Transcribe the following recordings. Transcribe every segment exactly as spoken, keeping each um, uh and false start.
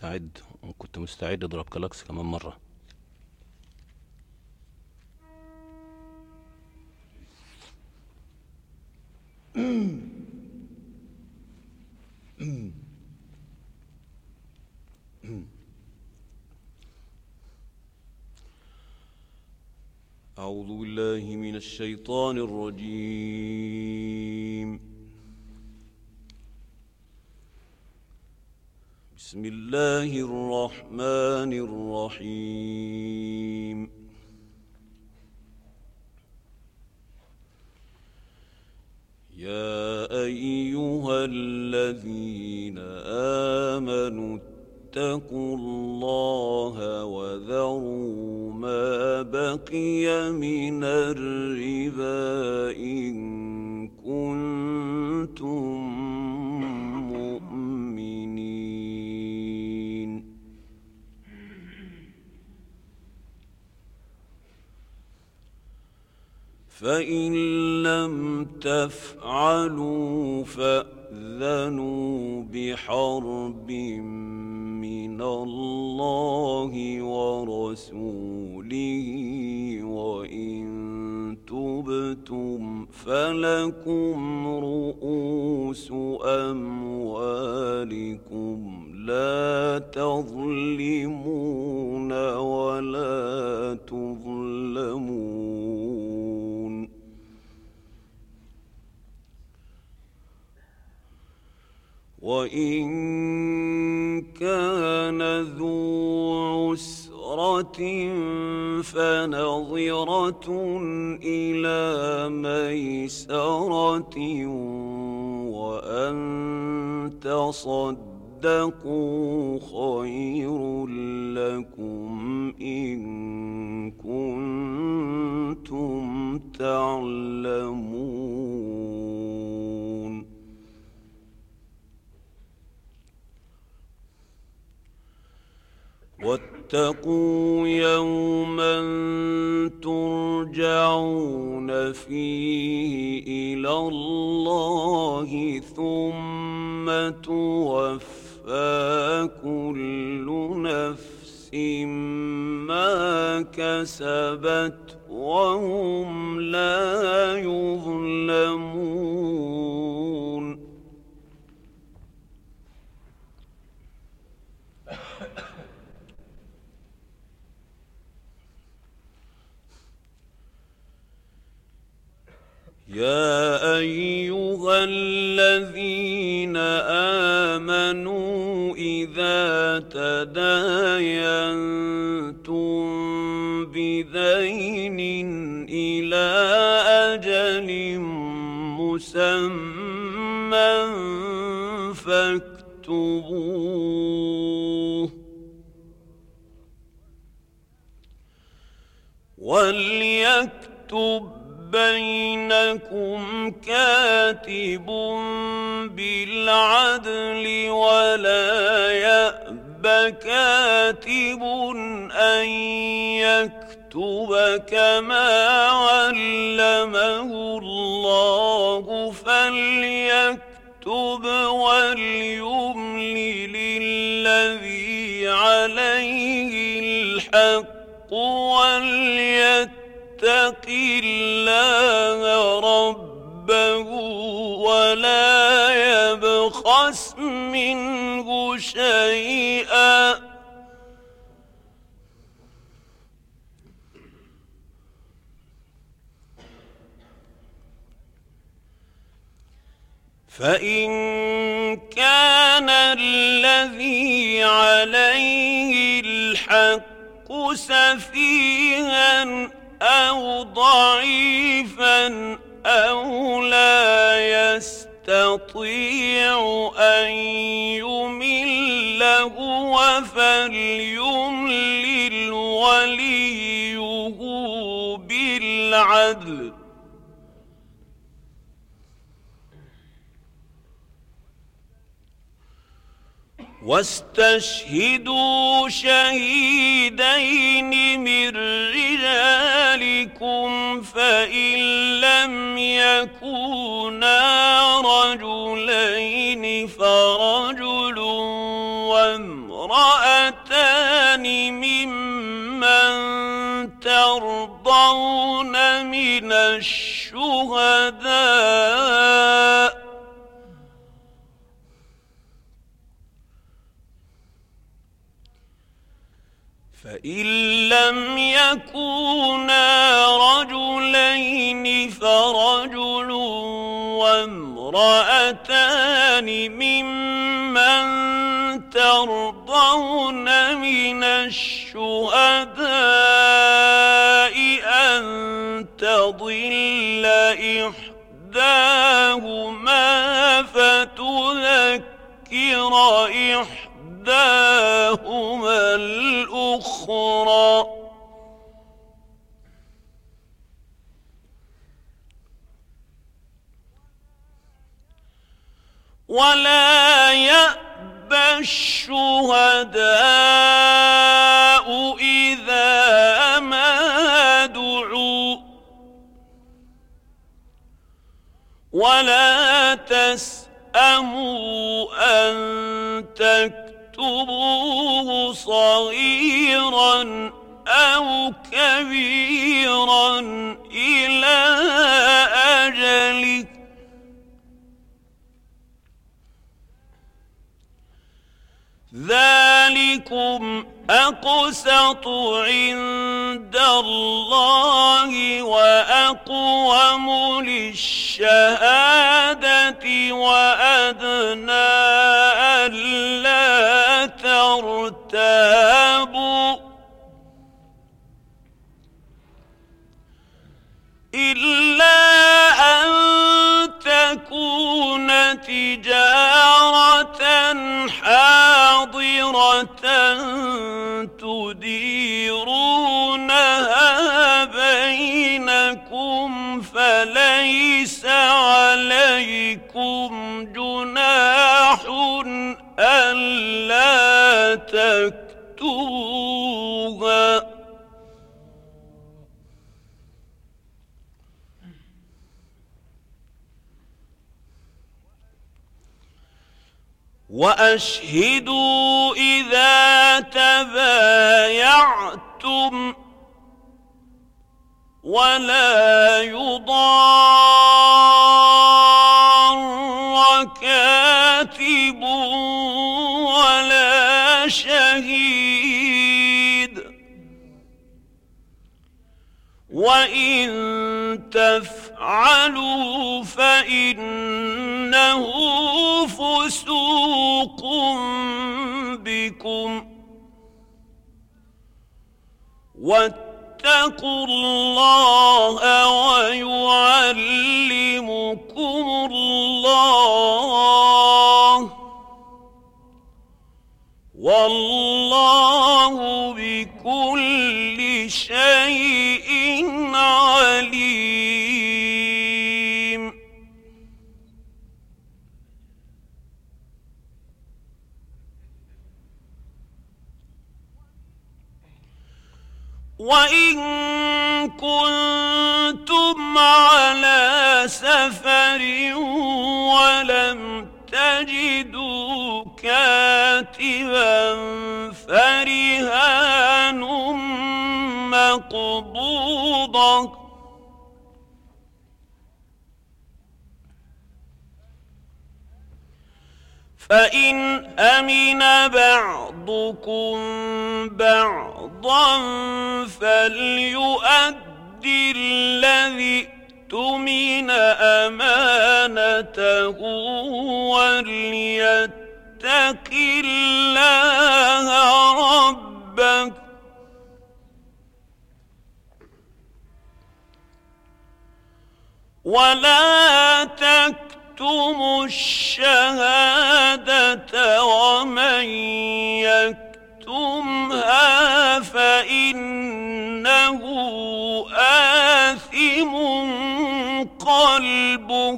مستعد، وكنت مستعد اضرب كلاكس كمان مرة. أعوذ بالله من الشيطان الرجيم. بسم الله الرحمن الرحيم. يا أيها الذين آمنوا اتقوا الله وذروا ما بقي من الربا إن كنتم مؤمنين. فإن لم تفعلوا فأذنوا بحرب من الله ورسوله، وإن تبتم فلكم رؤوس أموالكم لا تظلمون ولا تظلمون. وإن كان ذو عسرة فنظرة إلى ميسرة، وأن تصدقوا خير لكم إن كنتم تعلمون. واتقوا يوما ترجعون فيه إلى الله ثم توفى كل نفس ما كسبت وهم لا يظلمون. يا أيها الذين آمنوا إذا تداينتم بدين إلى أجل مسمى فاكتبوه، وليكتب بينكم كاتب بالعدل ولا يأب كاتب أن يكتب كما علمه الله فليكتب وليملل الذي عليه الحق وليتق اتق الله ربه ولا يبخس منه شيئا، فإن كان الذي عليه الحق سفيها أو ضعيفا أو لا يستطيع أن يمل هو فليملل وليه بالعدل، واستشهدوا شهيدين من رجالكم فإن لم يكونا رجلين فرجل وامرأتان من الشهداء فإن لم يكونا رجلين فرجل وامرأتان ممن ترضون من الشهداء أن تضل إحداهما فتذكر إحداهما الأخرى ولا يأبى الشهداء إذا ما دعوا ولا تسأموا أن تكتبوه صغيرا أو كبيرا إلى أجله ذلكم أقسط عند الله وأقوم للشهادة وأدنى ألا ترتابوا إلا أن تكون تجارة حاضرة تديرونها بينكم فليس عليكم جناح ألا تكتبوها وأشهدوا إذا تبايعتم ولا يضار كاتب ولا شهيد وإن تفعلوا فإنه فسوق بكم واتقوا الله ويعلمكم الله والله بكل شيء عليم وإن كنتم على سفر ولم تجدوا كاتبا فرهان مقبوضة فإن أمن بعضكم بعضا فليؤدي الذي اؤتمن أمانته وليتق الله ربه ولا تكتموا الشهادة ومن يكتمها فإنه آثم قلبه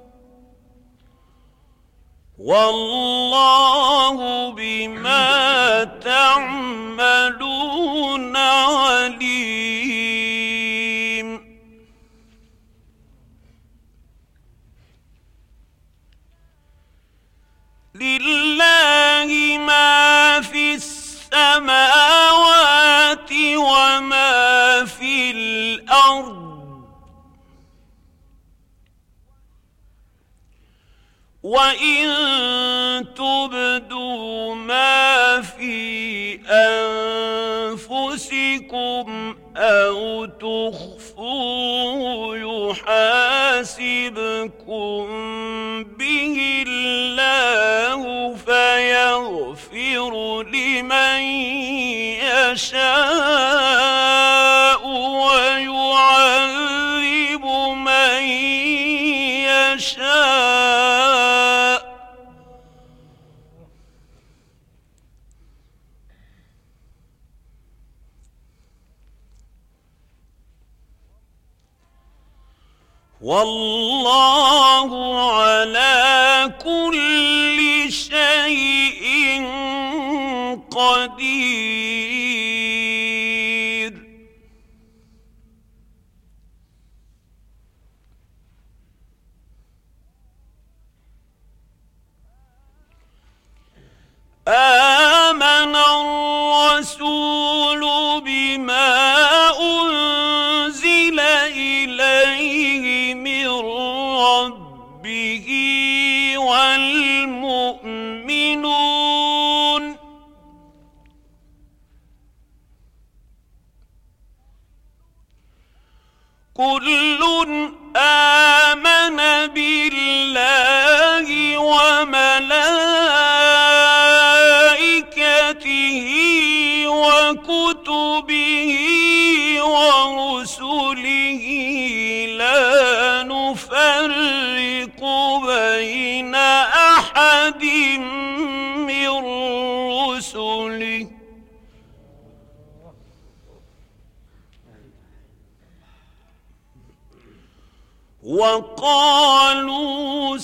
والله بما تعملون عليم لله ما في السماوات وما في الأرض وإن تبدوا ما في أنفسكم أو تخفوه يحاسبكم به الله فيغفر لمن يشاء ويعذب من يشاء. والله على كل شيء قدير. آمن الرسول بما أنزل إليه من ربه والمؤمنون كل آمن بالله وملائكته وكتبه ورسله لا نفرق بين أحد من رسله وقالوا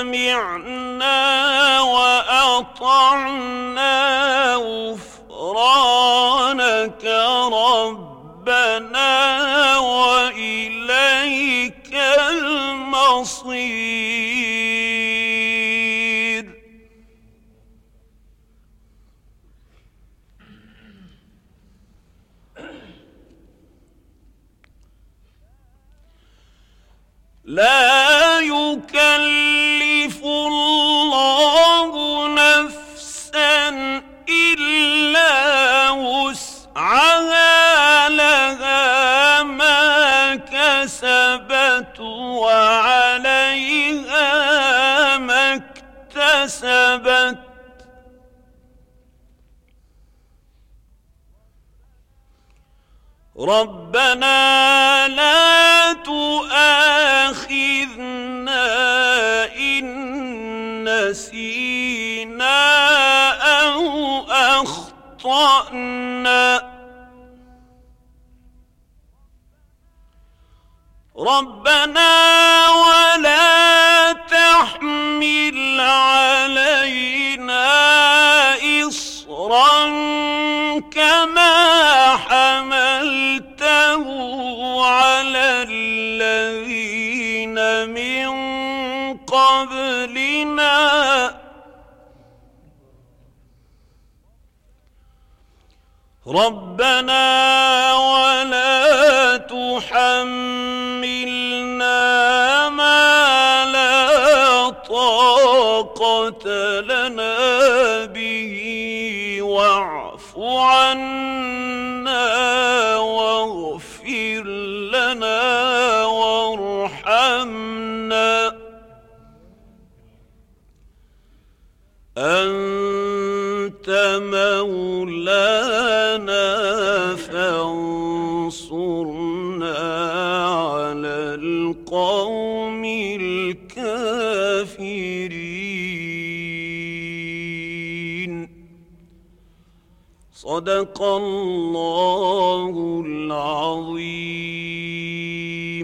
سمعنا وأطعنا غفرانك ربنا وإليك المصير. لا يكلف الله نفسا إلا وسعها لها ما كسبت وعليها ما اكتسبت ربنا لا تؤاخذنا إن نسينا أو أخطأنا ربنا ولا تحمل علينا إصرا كما حملته على الذين من قبلنا ربنا ولا تحملنا ما لا طاقة لنا به واعف عنا واغفر لنا وارحمنا أنت مولانا فانصرنا على القوم الكافرين. صدق الله العظيم.